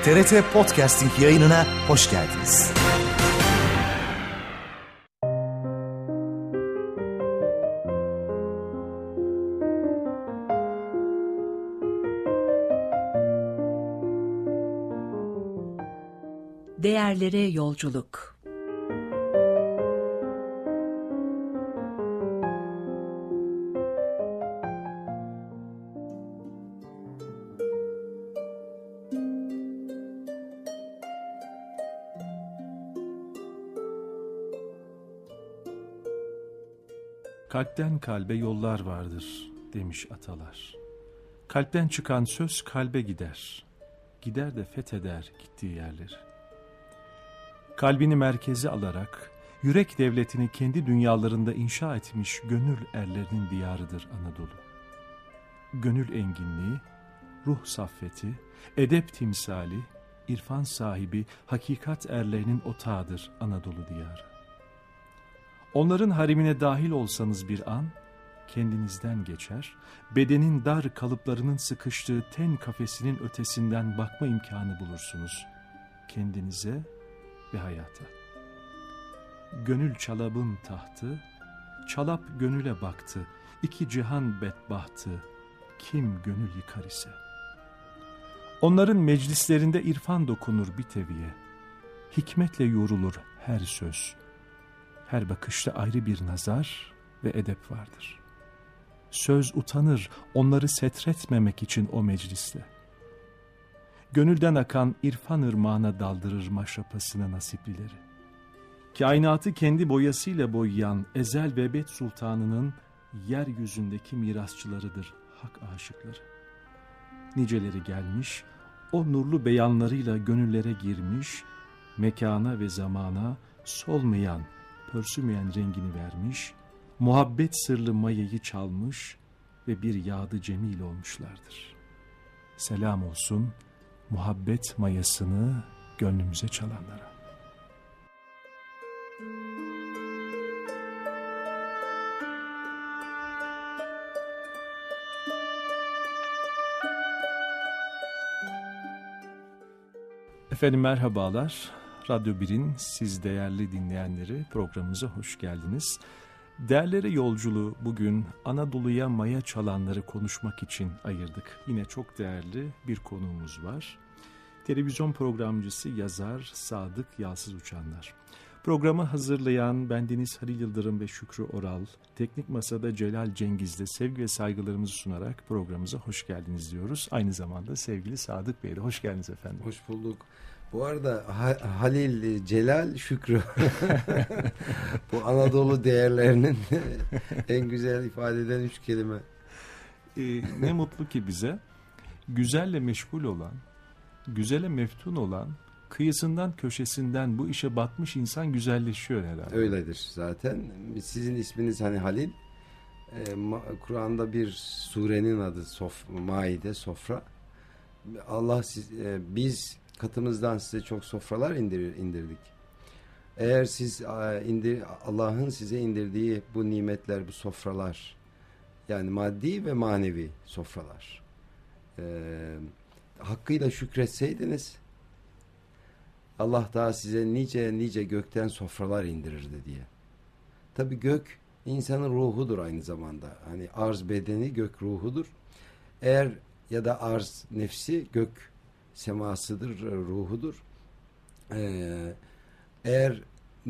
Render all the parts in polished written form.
TRT Podcasting yayınına hoş geldiniz. Değerlere yolculuk. Kalpten kalbe yollar vardır demiş atalar. Kalpten çıkan söz kalbe gider. Gider de fetheder gittiği yerleri. Kalbini merkeze alarak yürek devletini kendi dünyalarında inşa etmiş gönül erlerinin diyarıdır Anadolu. Gönül enginliği, ruh saffeti, edep timsali, irfan sahibi hakikat erlerinin otağıdır Anadolu diyarı. Onların harimine dahil olsanız bir an, kendinizden geçer, bedenin dar kalıplarının sıkıştığı ten kafesinin ötesinden bakma imkanı bulursunuz kendinize ve hayata. Gönül çalabın tahtı, çalap gönüle baktı, iki cihan bedbahtı, kim gönül yıkar ise. Onların meclislerinde irfan dokunur bir teviye, hikmetle yorulur her söz, her bakışta ayrı bir nazar ve edep vardır. Söz utanır onları setretmemek için o mecliste. Gönülden akan irfan ırmağına daldırır maşrapasını nasiplileri. Kainatı kendi boyasıyla boyayan ezel ve ebed sultanının yeryüzündeki mirasçılarıdır hak aşıkları. Niceleri gelmiş, o nurlu beyanlarıyla gönüllere girmiş, mekana ve zamana solmayan, pörsümeyen rengini vermiş, muhabbet sırlı mayayı çalmış ve bir yağdı cemil olmuşlardır. Selam olsun muhabbet mayasını gönlümüze çalanlara. Efendim merhabalar. Radyo 1'in siz değerli dinleyenleri programımıza hoş geldiniz. Değerlere yolculuğu bugün Anadolu'ya maya çalanları konuşmak için ayırdık. Yine çok değerli bir konuğumuz var. Televizyon programcısı, yazar Sadık Yalsız Uçanlar. Programı hazırlayan bendeniz Halil Yıldırım ve Şükrü Oral, teknik masada Celal Cengiz'le sevgi ve saygılarımızı sunarak programımıza hoş geldiniz diyoruz. Aynı zamanda sevgili Sadık Bey'le hoş geldiniz efendim. Hoş bulduk. Bu arada Halil, Celal, Şükrü bu Anadolu değerlerinin en güzel ifade eden 3 kelime. Ne mutlu ki bize güzelle meşgul olan, güzele meftun olan, kıyısından köşesinden bu işe batmış insan güzelleşiyor herhalde. Öyledir zaten. Sizin isminiz hani Halil. Kur'an'da bir surenin adı Maide, sofra. Biz katımızdan size çok sofralar indirdik. Eğer siz Allah'ın size indirdiği bu nimetler, bu sofralar, yani maddi ve manevi sofralar, hakkıyla şükretseydiniz, Allah daha size nice gökten sofralar indirirdi diye. Tabii gök insanın ruhudur aynı zamanda. Hani arz bedeni, gök ruhudur. Ya da arz nefsi, gök semasıdır, ruhudur. Eğer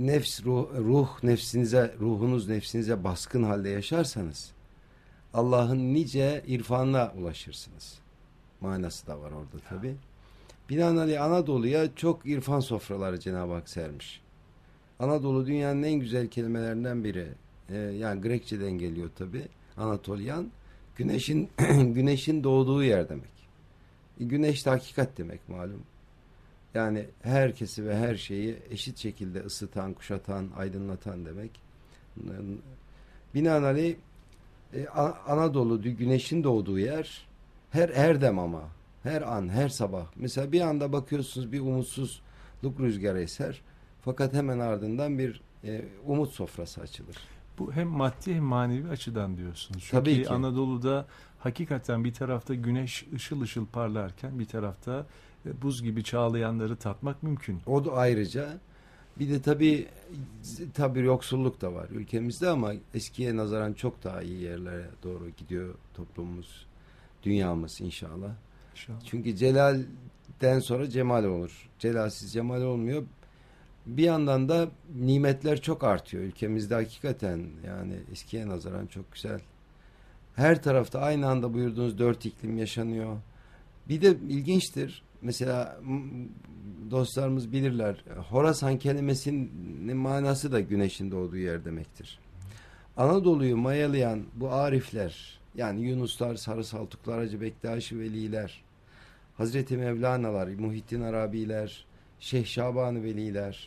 ruhunuz nefsinize baskın halde yaşarsanız Allah'ın nice irfanına ulaşırsınız. Manası da var orada tabii. Binaenaleyh Anadolu'ya çok irfan sofraları Cenab-ı Hak sermiş. Anadolu dünyanın en güzel kelimelerinden biri. Yani Grekçeden geliyor tabii. Anatolyan, güneşin doğduğu yer demek. Güneş de hakikat demek malum. Yani herkesi ve her şeyi eşit şekilde ısıtan, kuşatan, aydınlatan demek. Binaenaleyh Anadolu güneşin doğduğu yer, her erdem ama, her an, her sabah. Mesela bir anda bakıyorsunuz bir umutsuzluk rüzgarı eser. Fakat hemen ardından bir umut sofrası açılır. Bu hem maddi hem manevi açıdan diyorsunuz. Çünkü tabii ki. Anadolu'da hakikaten bir tarafta güneş ışıl ışıl parlarken bir tarafta buz gibi çağlayanları tatmak mümkün. O da ayrıca. Bir de tabii yoksulluk da var ülkemizde ama eskiye nazaran çok daha iyi yerlere doğru gidiyor toplumumuz, dünyamız inşallah. Çünkü celalden sonra cemal olur. Celalsiz cemal olmuyor. Bir yandan da nimetler çok artıyor ülkemizde hakikaten, yani eskiye nazaran çok güzel. Her tarafta aynı anda buyurduğunuz 4 iklim yaşanıyor. Bir de ilginçtir. Mesela dostlarımız bilirler. Horasan kelimesinin manası da güneşin doğduğu yer demektir. Anadolu'yu mayalayan bu arifler, yani Yunuslar, Sarı Saltuklar, Hacı Bektaş Veliler, Hazreti Mevlana'lar, Muhittin Arabiler, Şeyh Şaban-ı Veliler,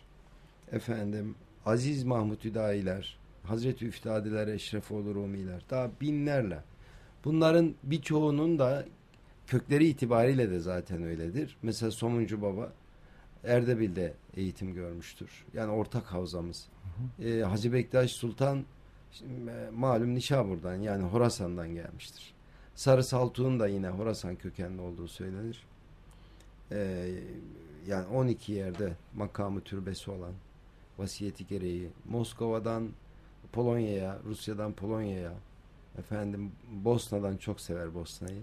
Aziz Mahmud Hüdayiler, Hazreti Üftadiler, Eşrefoğlu Rumiler, daha binlerle. Bunların birçoğunun da kökleri itibariyle de zaten öyledir. Mesela Somuncu Baba Erdebil'de eğitim görmüştür. Yani ortak havzamız. Hacı Bektaş Sultan malum Nişabur'dan, yani Horasan'dan gelmiştir. Sarı Saltuk'un da yine Horasan kökenli olduğu söylenir. Yani 12 yerde makamı türbesi olan, vasiyeti gereği Moskova'dan Polonya'ya, Rusya'dan Polonya'ya, Bosna'dan çok sever Bosna'yı.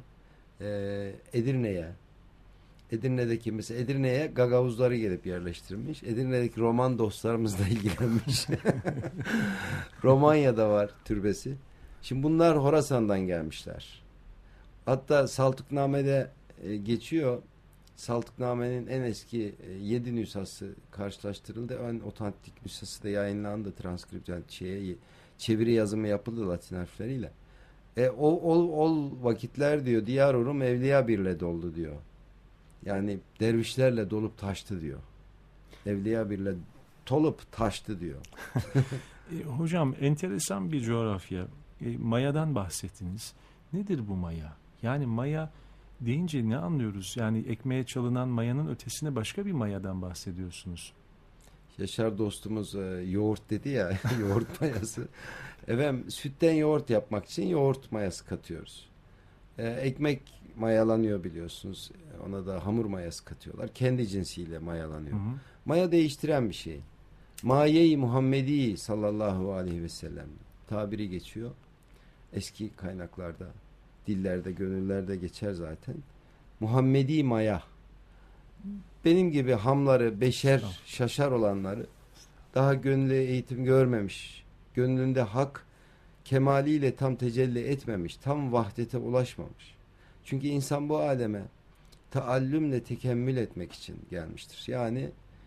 Edirne'deki mesela Edirne'ye Gagavuzları gelip yerleştirmiş. Edirne'deki Roman dostlarımızla ilgilenmiş. Romanya'da var türbesi. Şimdi bunlar Horasan'dan gelmişler. Hatta Saltukname'de geçiyor. Saltukname'nin en eski 7 nüshası karşılaştırıldı. En otantik nüshası da yayınlandı. Transkript, yani çeviri yazımı yapıldı Latin harfleriyle. O vakitler diyor, Diyar Rum evliya birle doldu diyor. Yani dervişlerle dolup taştı diyor. Evliya birle dolup taştı diyor. Hocam enteresan bir coğrafya. Maya'dan bahsettiniz. Nedir bu Maya? Yani Maya deyince ne anlıyoruz? Yani ekmeğe çalınan mayanın ötesine başka bir mayadan bahsediyorsunuz. Yaşar dostumuz yoğurt dedi ya, yoğurt mayası. Sütten yoğurt yapmak için yoğurt mayası katıyoruz. Ekmek mayalanıyor biliyorsunuz. Ona da hamur mayası katıyorlar. Kendi cinsiyle mayalanıyor. Hı hı. Maya değiştiren bir şey. Maye-i Muhammedi sallallahu aleyhi ve sellem tabiri geçiyor. Eski kaynaklarda, dillerde, gönüllerde geçer zaten. Muhammedi maya. Benim gibi hamları, beşer, şaşar olanları, daha gönlü eğitim görmemiş, gönlünde hak kemaliyle tam tecelli etmemiş, tam vahdete ulaşmamış. Çünkü insan bu aleme taallümle tekemmül etmek için gelmiştir. Yani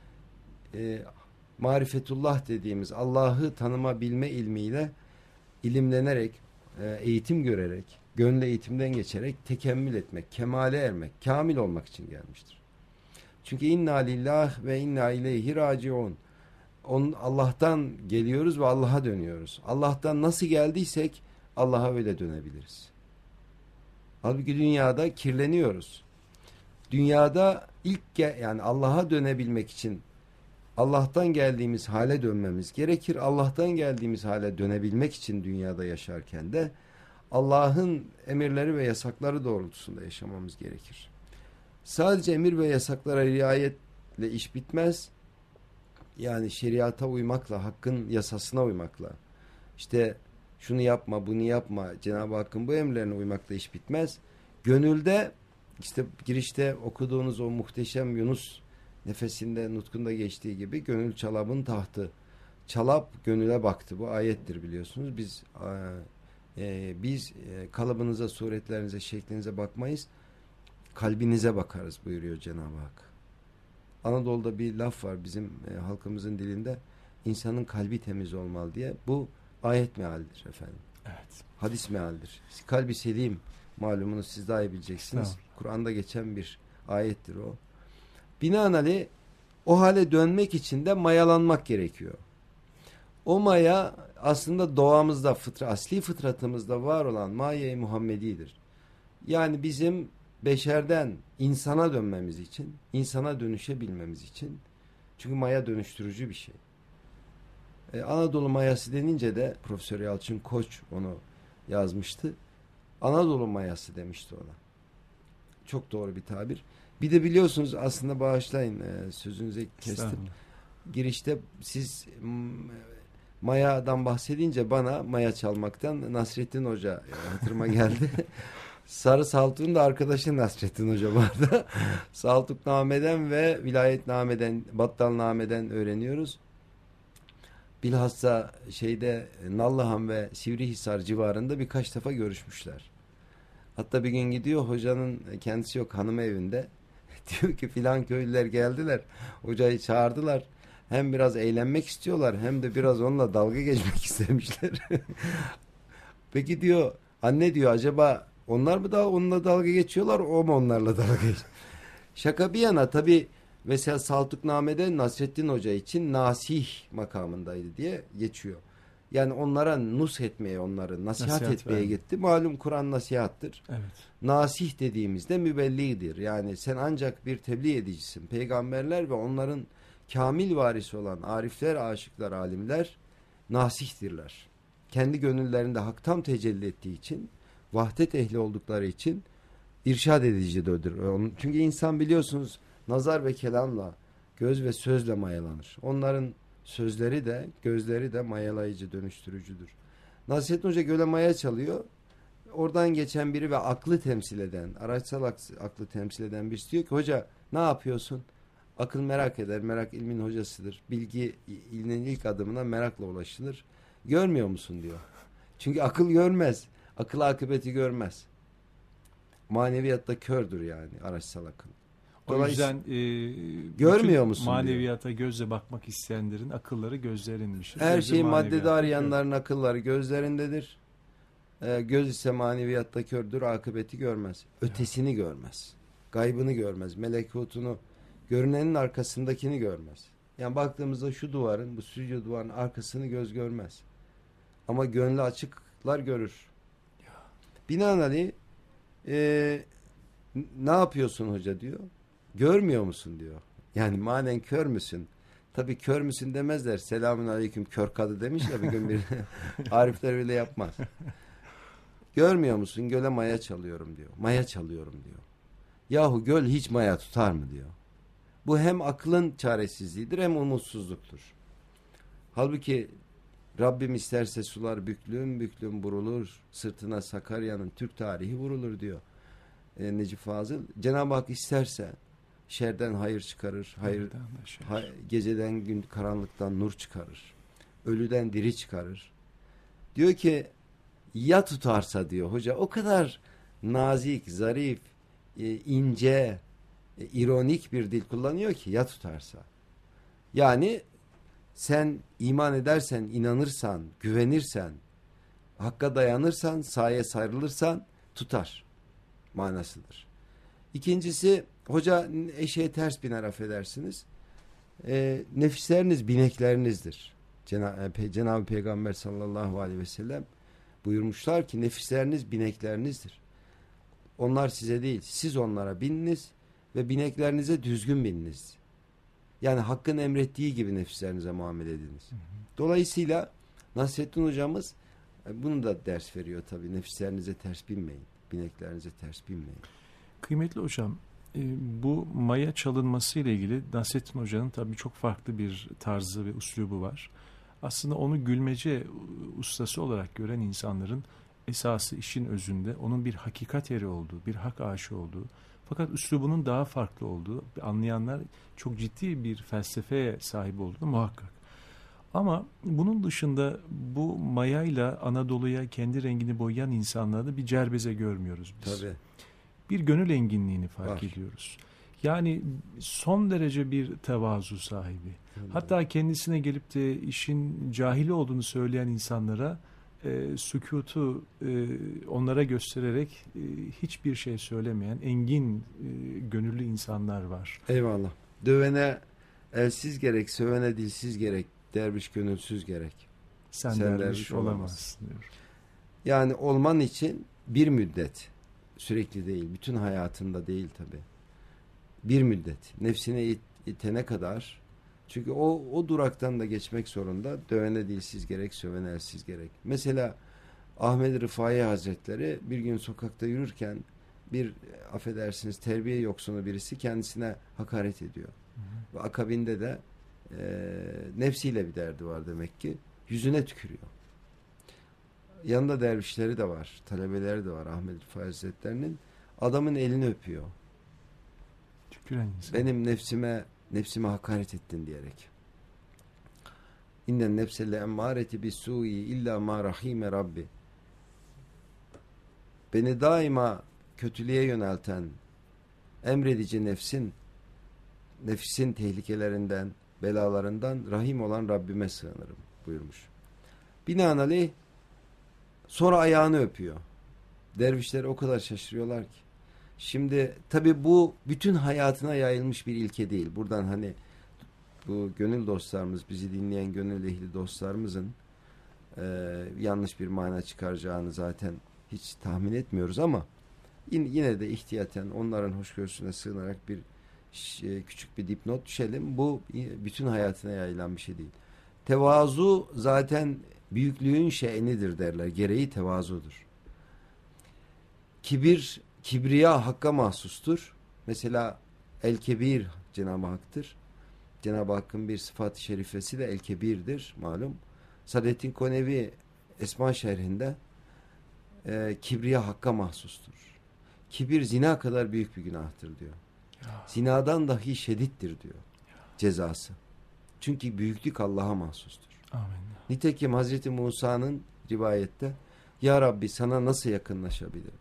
marifetullah dediğimiz Allah'ı tanıma bilme ilmiyle ilimlenerek, eğitim görerek, gönlü eğitimden geçerek tekemmül etmek, kemale ermek, kamil olmak için gelmiştir. Çünkü inna lillah ve inna ileyhi raciun. Allah'tan geliyoruz ve Allah'a dönüyoruz. Allah'tan nasıl geldiysek Allah'a öyle dönebiliriz. Halbuki dünyada kirleniyoruz. Dünyada yani Allah'a dönebilmek için Allah'tan geldiğimiz hale dönmemiz gerekir. Allah'tan geldiğimiz hale dönebilmek için dünyada yaşarken de Allah'ın emirleri ve yasakları doğrultusunda yaşamamız gerekir. Sadece emir ve yasaklara riayetle iş bitmez. Yani şeriata uymakla, hakkın yasasına uymakla, işte şunu yapma, bunu yapma, Cenab-ı Hakk'ın bu emirlerine uymakla iş bitmez. Gönülde, işte girişte okuduğunuz o muhteşem Yunus nefesinde, nutkunda geçtiği gibi, gönül çalabın tahtı. Çalap gönüle baktı. Bu ayettir biliyorsunuz. Biz kalıbınıza, suretlerinize, şeklinize bakmayız. Kalbinize bakarız buyuruyor Cenab-ı Hak. Anadolu'da bir laf var bizim halkımızın dilinde. İnsanın kalbi temiz olmalı diye. Bu ayet mealidir efendim. Evet. Hadis mealidir. Kalbi selim malumunu siz daha iyi bileceksiniz. Tamam. Kur'an'da geçen bir ayettir o. Binaenaleyh o hale dönmek için de mayalanmak gerekiyor. O maya aslında doğamızda, asli fıtratımızda var olan maye-i Muhammedi'dir. Yani bizim beşerden insana dönmemiz için, insana dönüşebilmemiz için. Çünkü maya dönüştürücü bir şey. Anadolu mayası denince de Profesör Yalçın Koç onu yazmıştı. Anadolu mayası demişti ona. Çok doğru bir tabir. Bir de biliyorsunuz, aslında bağışlayın, sözünüze kestim. Girişte siz mayadan bahsedince bana maya çalmaktan Nasrettin Hoca hatırıma geldi. Sarı Saltuk'un da arkadaşı Nasrettin Hoca vardı. Saltukname'den ve Vilayetname'den, Battalname'den öğreniyoruz. Bilhassa Nallıhan ve Sivrihisar civarında birkaç defa görüşmüşler. Hatta bir gün gidiyor, hocanın kendisi yok, hanım evinde. Diyor ki filan köylüler geldiler. Hocayı çağırdılar. Hem biraz eğlenmek istiyorlar hem de biraz onunla dalga geçmek istemişler. Peki diyor, anne diyor, acaba onlar mı da onunla dalga geçiyorlar, o mu onlarla dalga geçiyor? Şaka bir yana, tabi mesela Saltukname'de Nasrettin Hoca için nasih makamındaydı diye geçiyor. Yani onlara nush etmeye, onları nasihat etmeye gitti. Malum Kur'an nasihattır. Evet. Nasih dediğimizde mübelliğdir. Yani sen ancak bir tebliğ edicisin. Peygamberler ve onların kamil varisi olan arifler, aşıklar, alimler nasihtirler. Kendi gönüllerinde hak tam tecelli ettiği için, vahdet ehli oldukları için irşad edicidir. Çünkü insan biliyorsunuz nazar ve kelamla, göz ve sözle mayalanır. Onların sözleri de, gözleri de mayalayıcı, dönüştürücüdür. Nasrettin Hoca göle maya çalıyor. Oradan geçen biri ve aklı temsil eden, araçsal aklı temsil eden birisi diyor ki, hoca ne yapıyorsun? Akıl merak eder, merak ilmin hocasıdır. Bilgi ilmin ilk adımına merakla ulaşılır. Görmüyor musun diyor. Çünkü akıl görmez. Akıl akıbeti görmez. Maneviyatta kördür yani araçsal akıl. O yüzden görmüyor musun maneviyata diyor. Gözle bakmak isteyenlerin akılları gözlerinmiş. Her şey maddede arayanların akılları gözlerindedir. Göz ise maneviyatta kördür, akıbeti görmez. Ötesini görmez. Gaybını görmez. Melekutunu, görünenin arkasındakini görmez. Yani baktığımızda şu duvarın, bu stüdyo duvarın arkasını göz görmez. Ama gönlü açıklar görür. Binaenaleyh ne yapıyorsun hoca diyor. Görmüyor musun diyor. Yani manen kör müsün? Tabii kör müsün demezler. Selamun aleyküm kör kadı demiş ya bir gün bir arifler öyle yapmaz. Görmüyor musun? Göle maya çalıyorum diyor. Maya çalıyorum diyor. Yahu göl hiç maya tutar mı diyor. Bu hem aklın çaresizliğidir hem umutsuzluktur. Halbuki Rabbim isterse sular büklüm büklüm burulur. Sırtına Sakarya'nın Türk tarihi vurulur diyor Necip Fazıl. Cenab-ı Hak isterse şerden hayır çıkarır. Geceden gün, karanlıktan nur çıkarır. Ölüden diri çıkarır. Diyor ki ya tutarsa diyor hoca, o kadar nazik, zarif, ince, ironik bir dil kullanıyor ki ya tutarsa. Yani sen iman edersen, inanırsan, güvenirsen, hakka dayanırsan, saye sarılırsan tutar manasıdır. İkincisi, hoca eşeğe ters biner, affedersiniz. Nefisleriniz bineklerinizdir. Cenab-ı Peygamber sallallahu aleyhi ve sellem buyurmuşlar ki nefisleriniz bineklerinizdir. Onlar size değil, siz onlara bininiz ve bineklerinize düzgün bininiz. Yani hakkın emrettiği gibi nefislerinize muamele ediniz. Dolayısıyla Nasrettin hocamız bunu da ders veriyor tabii. Nefislerinize ters binmeyin. Bineklerinize ters binmeyin. Kıymetli hocam, bu maya çalınması ile ilgili Nasrettin Hoca'nın tabii çok farklı bir tarzı ve üslubu var. Aslında onu gülmece ustası olarak gören insanların esası işin özünde onun bir hakikat eri olduğu, bir hak aşığı olduğu, fakat üslubunun daha farklı olduğu, anlayanlar çok ciddi bir felsefeye sahip olduğu muhakkak. Ama bunun dışında bu mayayla Anadolu'ya kendi rengini boyayan insanlarda bir cerbeze görmüyoruz biz. Tabii. Bir gönül enginliğini fark ediyoruz. Yani son derece bir tevazu sahibi. Hatta kendisine gelip de işin cahili olduğunu söyleyen insanlara sükutu onlara göstererek hiçbir şey söylemeyen engin gönüllü insanlar var. Eyvallah. Dövene elsiz gerek, sövene dilsiz gerek, derviş gönülsüz gerek. Sen derviş olamazsın diyor. Yani olman için bir müddet, sürekli değil, bütün hayatında değil tabii. Bir müddet, nefsine itene kadar, çünkü o duraktan da geçmek zorunda. Dövene dilsiz gerek, sövene elsiz gerek. Mesela Ahmed Rıfai Hazretleri bir gün sokakta yürürken bir affedersiniz terbiye yoksunu birisi kendisine hakaret ediyor. Ve akabinde de nefsiyle bir derdi var demek ki. Yüzüne tükürüyor. Yanında dervişleri de var. Talebeleri de var Ahmed Rıfai Hazretleri'nin. Adamın elini öpüyor. Tüküren insan. Benim nefsime hakaret ettin diyerek. İnnen nefselle emmâreti bis-sû'i illa mâ rahîme Rabbi. Beni daima kötülüğe yönelten emredici nefsin tehlikelerinden, belalarından rahim olan Rabbime sığınırım buyurmuş. Binaenaleyh sonra ayağını öpüyor. Dervişler o kadar şaşırıyorlar ki. Şimdi tabii bu bütün hayatına yayılmış bir ilke değil. Buradan hani bu gönül dostlarımız, bizi dinleyen gönül ehli dostlarımızın yanlış bir mana çıkaracağını zaten hiç tahmin etmiyoruz ama yine de ihtiyaten onların hoşgörüsüne sığınarak bir küçük bir dipnot düşelim. Bu bütün hayatına yayılan bir şey değil. Tevazu zaten büyüklüğün şe'nidir derler. Gereği tevazudur. Kibriya hakka mahsustur. Mesela el-kebir Cenab-ı Hak'tır. Cenab-ı Hakk'ın bir sıfat-ı şerifesi de el-kebirdir malum. Saadettin Konevi Esma şerhinde kibriya hakka mahsustur. Kibir zina kadar büyük bir günahtır diyor. Zinadan dahi şedittir diyor cezası. Çünkü büyüklük Allah'a mahsustur. Amin. Nitekim Hazreti Musa'nın rivayette Ya Rabbi sana nasıl yakınlaşabilirim?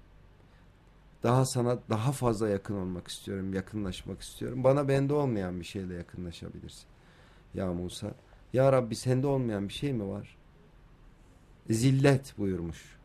Sana daha fazla yakın olmak istiyorum, yakınlaşmak istiyorum. Bana bende olmayan bir şeyle yakınlaşabilirsin. Ya Musa, Ya Rabbi sende olmayan bir şey mi var? Zillet buyurmuş.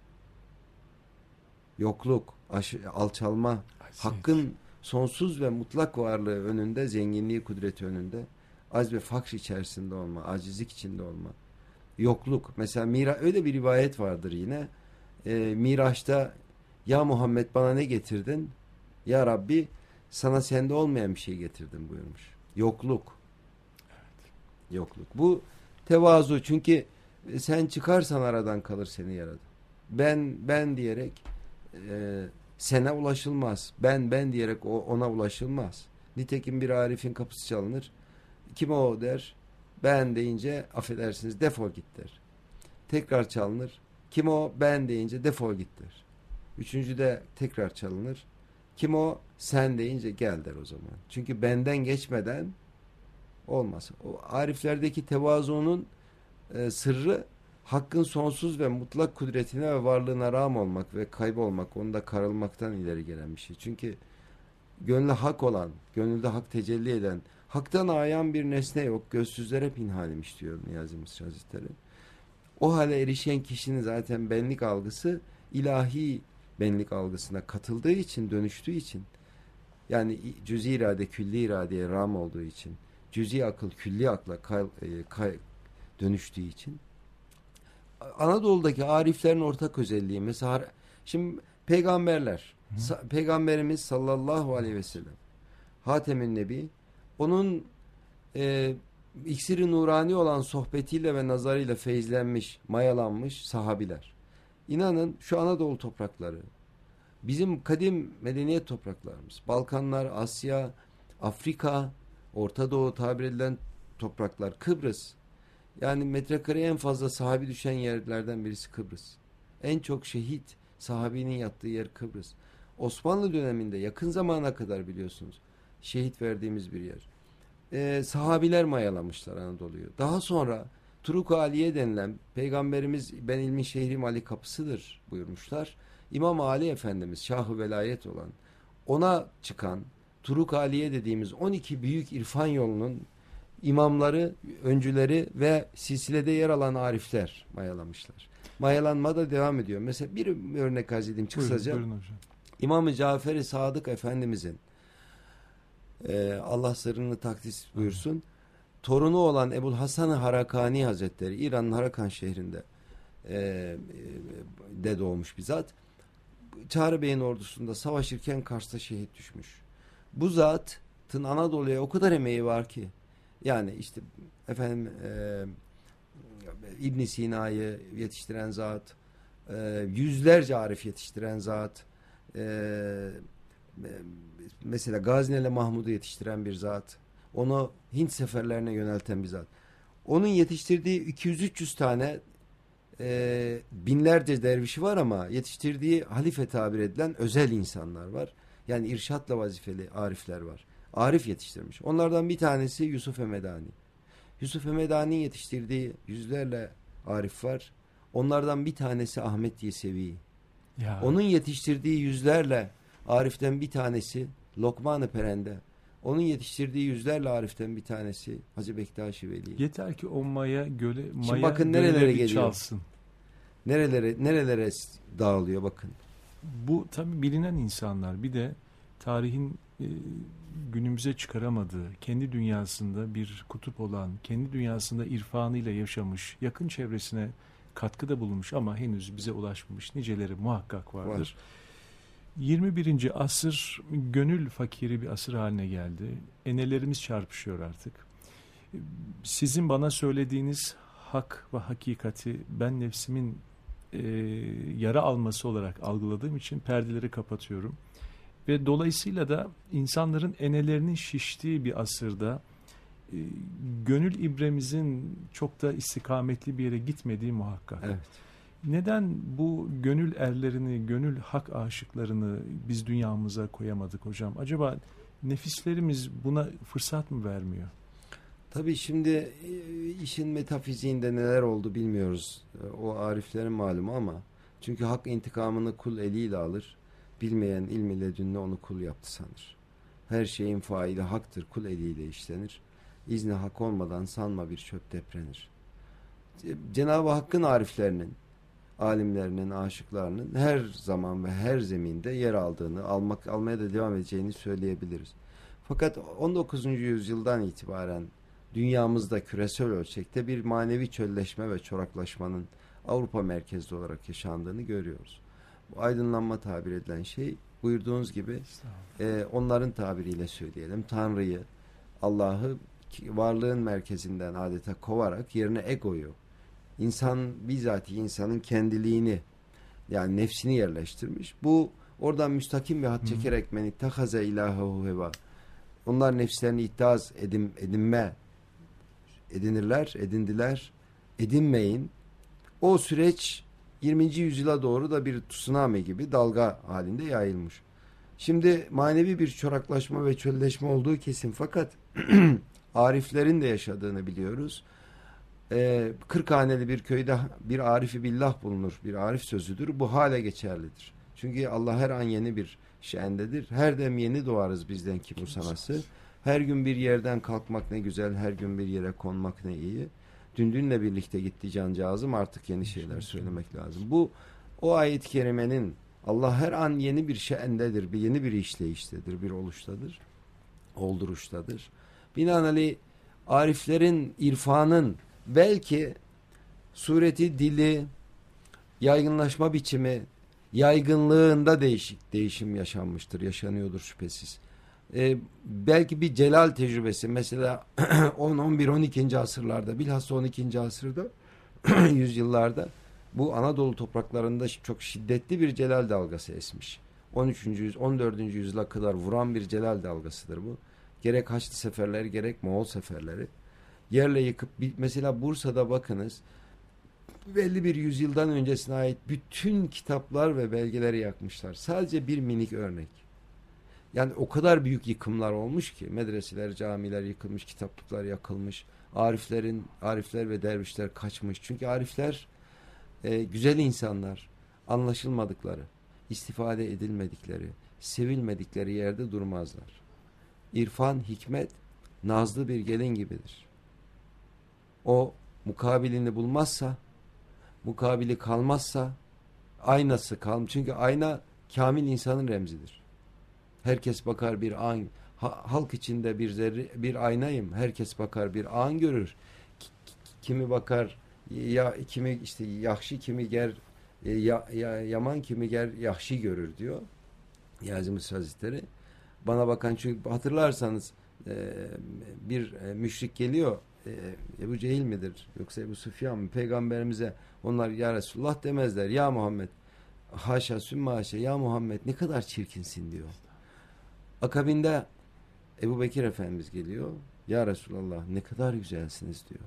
Yokluk, alçalma, hakkın sonsuz ve mutlak varlığı önünde, zenginliği, kudreti önünde, az ve fakr içerisinde olma, acizlik içinde olma. Yokluk. Mesela öyle bir rivayet vardır yine. Miraç'ta Ya Muhammed bana ne getirdin? Ya Rabbi sana sende olmayan bir şey getirdim buyurmuş. Yokluk. Evet. Yokluk. Bu tevazu. Çünkü sen çıkarsan aradan kalır seni yaradı. Ben diyerek sana ulaşılmaz. Ben diyerek ona ulaşılmaz. Nitekim bir arifin kapısı çalınır. Kim o der? Ben deyince affedersiniz defol git der. Tekrar çalınır. Kim o? Ben deyince defol git der. Üçüncüde tekrar çalınır. Kim o? Sen deyince gel der o zaman. Çünkü benden geçmeden olmaz. O ariflerdeki tevazuunun sırrı hakkın sonsuz ve mutlak kudretine ve varlığına rağm olmak ve kaybolmak, onda karılmaktan ileri gelen bir şey. Çünkü gönlü hak olan, gönülde hak tecelli eden, haktan ayan bir nesne yok. Gözsüzlere pinhalimiş diyor Niyazi Mısır Hazretleri. O hale erişen kişinin zaten benlik algısı ilahi benlik algısına katıldığı için, dönüştüğü için, yani cüz-i irade külli iradeye rağm olduğu için, cüz-i akıl külli akla dönüştüğü için, Anadolu'daki ariflerin ortak özelliği mesela şimdi peygamberler, Peygamberimiz sallallahu aleyhi ve sellem Hatemün Nebi, onun iksiri nurani olan sohbetiyle ve nazarıyla feyizlenmiş, mayalanmış sahabiler. İnanın şu Anadolu toprakları, bizim kadim medeniyet topraklarımız, Balkanlar, Asya, Afrika, Orta Doğu tabir edilen topraklar, Kıbrıs. Yani metrekareye en fazla sahabi düşen yerlerden birisi Kıbrıs. En çok şehit sahabinin yattığı yer Kıbrıs. Osmanlı döneminde yakın zamana kadar biliyorsunuz şehit verdiğimiz bir yer. Sahabiler mayalamışlar Anadolu'yu. Daha sonra Turuk-u Aliye denilen Peygamberimiz ben ilmin şehrim Ali kapısıdır buyurmuşlar. İmam Ali Efendimiz Şah-ı Velayet olan ona çıkan Turuk-u Aliye dediğimiz 12 büyük irfan yolunun imamları, öncüleri ve silsilede yer alan arifler mayalamışlar. Mayalanma da devam ediyor. Mesela bir örnek arz edeyim kısaca. Buyurun hocam. İmam-ı Cafer-i Sadık Efendimizin Allah sırrını takdis buyursun. Torunu olan Ebu'l Hasan-ı Harakani Hazretleri İran'ın Harakan şehrinde de doğmuş bir zat. Çağrı Bey'in ordusunda savaşırken Kars'ta şehit düşmüş. Bu zatın Anadolu'ya o kadar emeği var ki yani işte efendim İbn Sina'yı yetiştiren zat, yüzlerce arif yetiştiren zat, mesela Gazneli Mahmud'u yetiştiren bir zat, onu Hint seferlerine yönelten bir zat. Onun yetiştirdiği 200-300 tane binlerce dervişi var ama yetiştirdiği halife tabir edilen özel insanlar var. Yani irşatla vazifeli arifler var. Arif yetiştirmiş. Onlardan bir tanesi Yusuf Hemedani. Yusuf Hemedani'nin yetiştirdiği yüzlerle arif var. Onlardan bir tanesi Ahmet Yesevi. Ya. Onun yetiştirdiği yüzlerle ariften bir tanesi Lokman-ı Perende. Onun yetiştirdiği yüzlerle ariften bir tanesi Hacı Bektaş-ı Veli. Yeter ki o maya Şimdi bakın nerelere geliyor. çalsın. Nerelere dağılıyor bakın. Bu tabii bilinen insanlar. Bir de tarihin günümüze çıkaramadığı, kendi dünyasında bir kutup olan, kendi dünyasında irfanıyla yaşamış, yakın çevresine katkıda bulunmuş ama henüz bize ulaşmamış niceleri muhakkak vardır. Var. 21. asır gönül fakiri bir asır haline geldi. Enelerimiz çarpışıyor artık. Sizin bana söylediğiniz hak ve hakikati ben nefsimin yara alması olarak algıladığım için perdeleri kapatıyorum. Ve dolayısıyla da insanların enelerinin şiştiği bir asırda gönül ibremizin çok da istikametli bir yere gitmediği muhakkak. Evet. Neden bu gönül erlerini, gönül hak aşıklarını biz dünyamıza koyamadık hocam? Acaba nefislerimiz buna fırsat mı vermiyor? Tabii şimdi işin metafiziğinde neler oldu bilmiyoruz. O ariflerin malumu ama çünkü hak intikamını kul eliyle alır. Bilmeyen ilmi ledünne onu kul yaptı sanır. Her şeyin faili haktır, kul eliyle işlenir. İzni hak olmadan sanma bir çöp deprenir. Cenab-ı Hakk'ın ariflerinin, alimlerinin, aşıklarının her zaman ve her zeminde yer aldığını, almaya da devam edeceğini söyleyebiliriz. Fakat 19. yüzyıldan itibaren dünyamızda küresel ölçekte bir manevi çölleşme ve çoraklaşmanın Avrupa merkezli olarak yaşandığını görüyoruz. Bu aydınlanma tabir edilen şey buyurduğunuz gibi onların tabiriyle söyleyelim. Tanrı'yı, Allah'ı varlığın merkezinden adeta kovarak yerine egoyu, bizatihi insanın kendiliğini yani nefsini yerleştirmiş. Bu oradan müstakim bir hat çekerek men ittahaze ilahehu heva. Onlar nefslerini ittihaz edindiler, edinmeyin. O süreç 20. yüzyıla doğru da bir tsunami gibi dalga halinde yayılmış. Şimdi manevi bir çoraklaşma ve çölleşme olduğu kesin fakat ariflerin de yaşadığını biliyoruz. 40 haneli bir köyde bir arifi billah bulunur. Bir arif sözüdür. Bu hale geçerlidir. Çünkü Allah her an yeni bir şe'endedir. Her dem yeni doğarız bizden ki bu sanası. Her gün bir yerden kalkmak ne güzel, her gün bir yere konmak ne iyi. Dünle birlikte gitti cancağızım, artık yeni şeyler söylemek lazım. Bu o ayet-i kerimenin Allah her an yeni bir şe'endedir, yeni bir işleyiştedir, bir oluştadır, olduruştadır. Binaenaleyh ariflerin, irfanın belki sureti, dili, yaygınlaşma biçimi, yaygınlığında değişim yaşanmıştır, yaşanıyordur şüphesiz. Belki bir celal tecrübesi mesela 10, 11, 12. asırlarda bilhassa 12. asırda yüzyıllarda bu Anadolu topraklarında çok şiddetli bir celal dalgası esmiş. 14. yüzyıla kadar vuran bir celal dalgasıdır bu. Gerek Haçlı seferleri gerek Moğol seferleri yerle yıkıp mesela Bursa'da bakınız belli bir yüzyıldan öncesine ait bütün kitaplar ve belgeleri yakmışlar. Sadece bir minik örnek. Yani o kadar büyük yıkımlar olmuş ki medreseler, camiler yıkılmış, kitaplıklar yakılmış. Arifler ve dervişler kaçmış. Çünkü arifler güzel insanlar, anlaşılmadıkları, istifade edilmedikleri, sevilmedikleri yerde durmazlar. İrfan, hikmet, nazlı bir gelin gibidir. O mukabilini bulmazsa, mukabili kalmazsa, aynası kalmaz. Çünkü ayna kamil insanın remzidir. Herkes bakar bir an, halk içinde bir aynayım. Herkes bakar bir an görür. Kimi bakar kimi işte yahşi, kimi ger yaman, kimi ger yahşi görür diyor Niyazi Mısır Hazretleri. Bana bakan, çünkü hatırlarsanız bir müşrik geliyor Ebu Cehil midir yoksa Ebu Süfyan mı? Peygamberimize onlar ya Resulullah demezler. Ya Muhammed, haşa sümme haşa, ya Muhammed ne kadar çirkinsin diyor. Akabinde Ebu Bekir Efendimiz geliyor. Ya Resulallah ne kadar güzelsiniz diyor.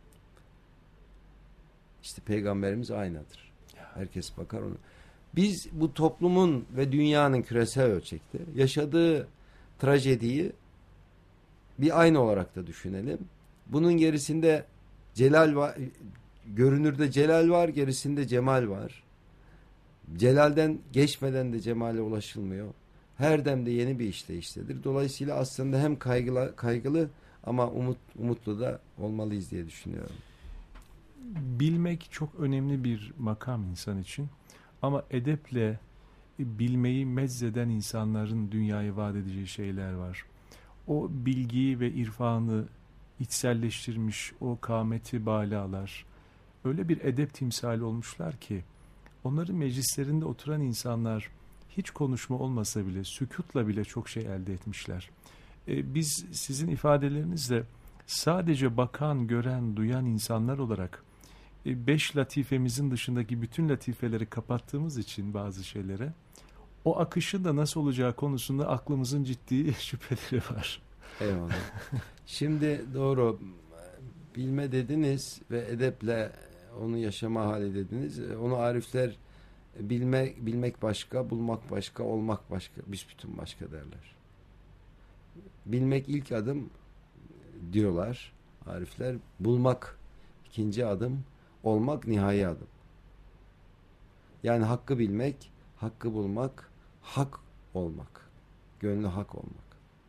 İşte Peygamberimiz aynadır. Herkes bakar ona. Biz bu toplumun ve dünyanın küresel ölçekte yaşadığı trajediyi bir ayna olarak da düşünelim. Bunun gerisinde celal var, görünürde celal var, gerisinde cemal var. Celalden geçmeden de cemale ulaşılmıyor. Her demde yeni bir işleyiştedir. Dolayısıyla aslında hem kaygılı ama umutlu da olmalıyız diye düşünüyorum. Bilmek çok önemli bir makam insan için. Ama edeple bilmeyi mezzeden insanların dünyaya vaat edeceği şeyler var. O bilgiyi ve irfanı içselleştirmiş o kâmeti bâlâlar öyle bir edep timsali olmuşlar ki onların meclislerinde oturan insanlar hiç konuşma olmasa bile sükûtla bile çok şey elde etmişler. Biz sizin ifadelerinizle sadece bakan, gören, duyan insanlar olarak 5 latifemizin dışındaki bütün latifeleri kapattığımız için bazı şeylere o akışın da nasıl olacağı konusunda aklımızın ciddi şüpheleri var. Eyvallah. Şimdi doğru bilme dediniz ve edeple onu yaşama hali dediniz. Onu arifler bilmek başka, bulmak başka, olmak başka, büsbütün başka derler. Bilmek ilk adım diyorlar arifler. Bulmak ikinci adım, olmak nihai adım. Yani hakkı bilmek, hakkı bulmak, hak olmak. Gönlü hak olmak.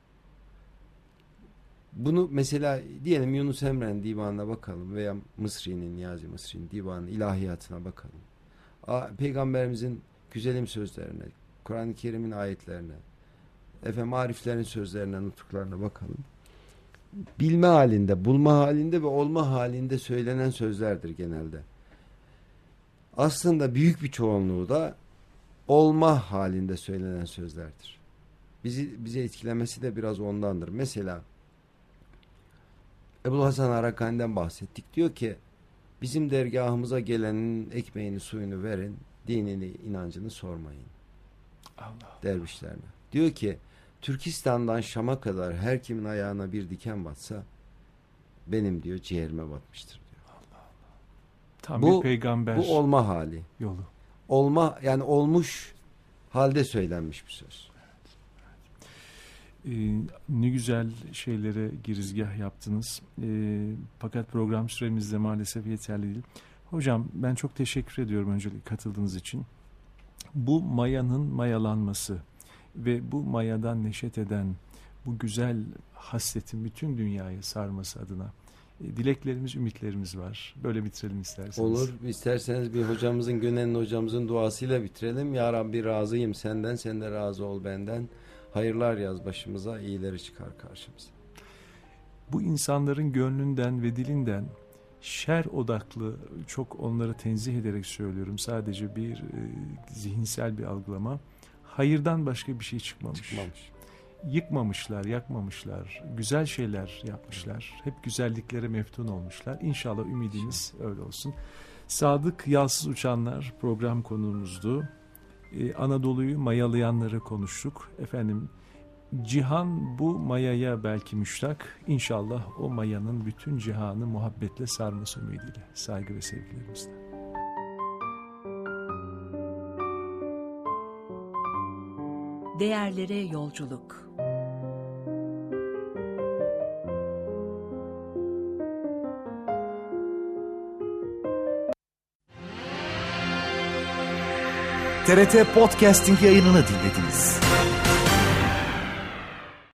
Bunu mesela diyelim Yunus Emre'nin divanına bakalım veya Niyazi Mısri'nin divanı ilahiyatına bakalım. Peygamberimizin güzelim sözlerine, Kur'an-ı Kerim'in ayetlerine, ariflerin sözlerine, nutuklarına bakalım. Bilme halinde, bulma halinde ve olma halinde söylenen sözlerdir genelde. Aslında büyük bir çoğunluğu da olma halinde söylenen sözlerdir. Bizi etkilemesi de biraz ondandır. Mesela Ebu Hasan Arakani'den bahsettik. Diyor ki bizim dergahımıza gelenin ekmeğini suyunu verin, dinini inancını sormayın. Allah. Dervişlerine. Diyor ki Türkistan'dan Şam'a kadar her kimin ayağına bir diken batsa benim diyor ciğerime batmıştır diyor. Allah Allah. Tam bir peygamber. Bu olma hali. Yolu. Olma yani olmuş halde söylenmiş bir söz. Ne güzel şeylere girizgah yaptınız. Fakat program süremiz de maalesef yeterli değil. Hocam ben çok teşekkür ediyorum öncelikle katıldığınız için. Bu mayanın mayalanması ve bu mayadan neşet eden bu güzel hasletin bütün dünyayı sarması adına dileklerimiz, ümitlerimiz var. Böyle bitirelim isterseniz. Olur. İsterseniz bir hocamızın, Gönen'in hocamızın duasıyla bitirelim. Ya Rabbi razıyım senden, sen de razı ol benden. Hayırlar yaz başımıza, iyileri çıkar karşımıza. Bu insanların gönlünden ve dilinden şer odaklı, çok onları tenzih ederek söylüyorum. Sadece bir zihinsel bir algılama. Hayırdan başka bir şey çıkmamış. Yıkmamışlar, yakmamışlar. Güzel şeyler yapmışlar. Hep güzelliklere meftun olmuşlar. İnşallah ümidimiz öyle olsun. Sadık Yalsız Uçanlar program konuğumuzdu. Anadolu'yu mayalayanları konuştuk. Cihan bu mayaya belki müştak. İnşallah o mayanın bütün cihanı muhabbetle sarması ümidiyle. Saygı ve sevgilerimizle. Değerlere yolculuk. TRT Podcasting yayınını dinlediniz.